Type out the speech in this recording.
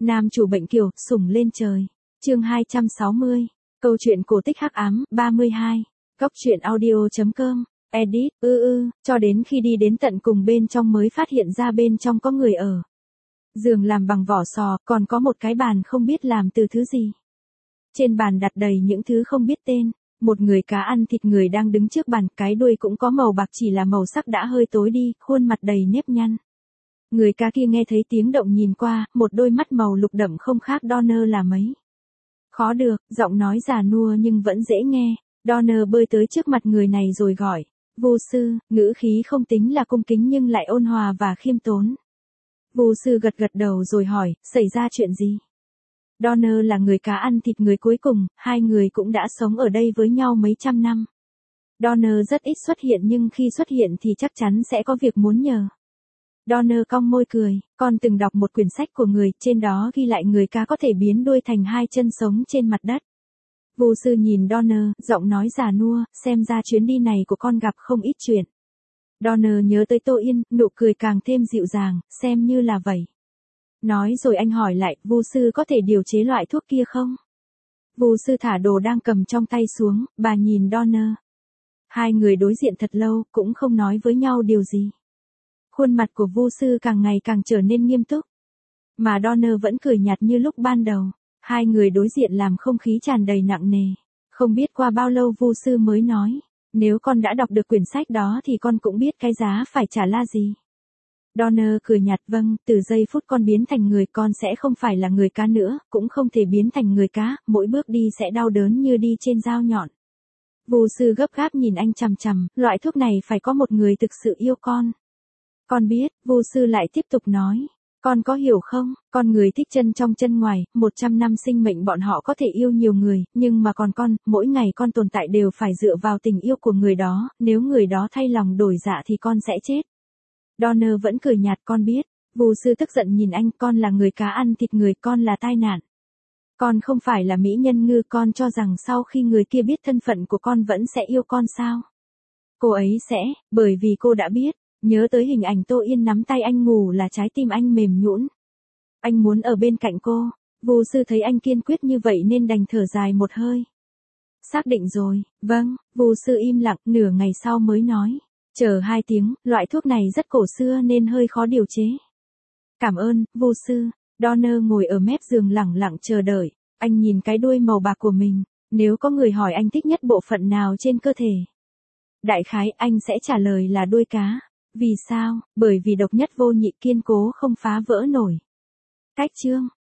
Nam chủ bệnh kiều, sủng lên trời. Chương 260. Câu chuyện cổ tích hắc ám, 32. Góc truyện audio.com. Edit, cho đến khi đi đến tận cùng bên trong mới phát hiện ra bên trong có người ở. Giường làm bằng vỏ sò, còn có một cái bàn không biết làm từ thứ gì. Trên bàn đặt đầy những thứ không biết tên. Một người cá ăn thịt người đang đứng trước bàn, cái đuôi cũng có màu bạc chỉ là màu sắc đã hơi tối đi, khuôn mặt đầy nếp nhăn. Người cá kia nghe thấy tiếng động nhìn qua, một đôi mắt màu lục đậm không khác Donner là mấy. Khó được, giọng nói già nua nhưng vẫn dễ nghe. Donner bơi tới trước mặt người này rồi gọi. Vu sư, ngữ khí không tính là cung kính nhưng lại ôn hòa và khiêm tốn. Vu sư gật gật đầu rồi hỏi, xảy ra chuyện gì? Donner là người cá ăn thịt người cuối cùng, hai người cũng đã sống ở đây với nhau mấy trăm năm. Donner rất ít xuất hiện nhưng khi xuất hiện thì chắc chắn sẽ có việc muốn nhờ. Donner cong môi cười, con từng đọc một quyển sách của người, trên đó ghi lại người cá có thể biến đuôi thành hai chân sống trên mặt đất. Vu sư nhìn Donner, giọng nói già nua, xem ra chuyến đi này của con gặp không ít chuyện. Donner nhớ tới Tô Yên, nụ cười càng thêm dịu dàng, xem như là vậy. Nói rồi anh hỏi lại, Vu sư có thể điều chế loại thuốc kia không? Vu sư thả đồ đang cầm trong tay xuống, bà nhìn Donner. Hai người đối diện thật lâu, cũng không nói với nhau điều gì. Khuôn mặt của Vu sư càng ngày càng trở nên nghiêm túc. Mà Donner vẫn cười nhạt như lúc ban đầu. Hai người đối diện làm không khí tràn đầy nặng nề. Không biết qua bao lâu Vu sư mới nói. Nếu con đã đọc được quyển sách đó thì con cũng biết cái giá phải trả là gì. Donner cười nhạt, vâng, từ giây phút con biến thành người con sẽ không phải là người cá nữa, cũng không thể biến thành người cá, mỗi bước đi sẽ đau đớn như đi trên dao nhọn. Vu sư gấp gáp nhìn anh chằm chằm, loại thuốc này phải có một người thực sự yêu con. Con biết, Vu sư lại tiếp tục nói. Con có hiểu không, con người thích chân trong chân ngoài, 100 năm sinh mệnh bọn họ có thể yêu nhiều người, nhưng mà còn con, mỗi ngày con tồn tại đều phải dựa vào tình yêu của người đó, nếu người đó thay lòng đổi dạ thì con sẽ chết. Donner vẫn cười nhạt, con biết. Vu sư tức giận nhìn anh, con là người cá ăn thịt người, con là tai nạn. Con không phải là mỹ nhân ngư, con cho rằng sau khi người kia biết thân phận của con vẫn sẽ yêu con sao? Cô ấy sẽ, bởi vì cô đã biết. Nhớ tới hình ảnh Tô Yên nắm tay anh ngủ là trái tim anh mềm nhũn. Anh muốn ở bên cạnh cô. Vu sư thấy anh kiên quyết như vậy nên đành thở dài một hơi. Xác định rồi, vâng. Vu sư im lặng, nửa ngày sau mới nói. Chờ 2 tiếng, loại thuốc này rất cổ xưa nên hơi khó điều chế. Cảm ơn, Vu sư. Donner ngồi ở mép giường lẳng lặng chờ đợi. Anh nhìn cái đuôi màu bạc của mình. Nếu có người hỏi anh thích nhất bộ phận nào trên cơ thể, đại khái anh sẽ trả lời là đuôi cá. Vì sao? Bởi vì độc nhất vô nhị, kiên cố không phá vỡ nổi. Cách chương.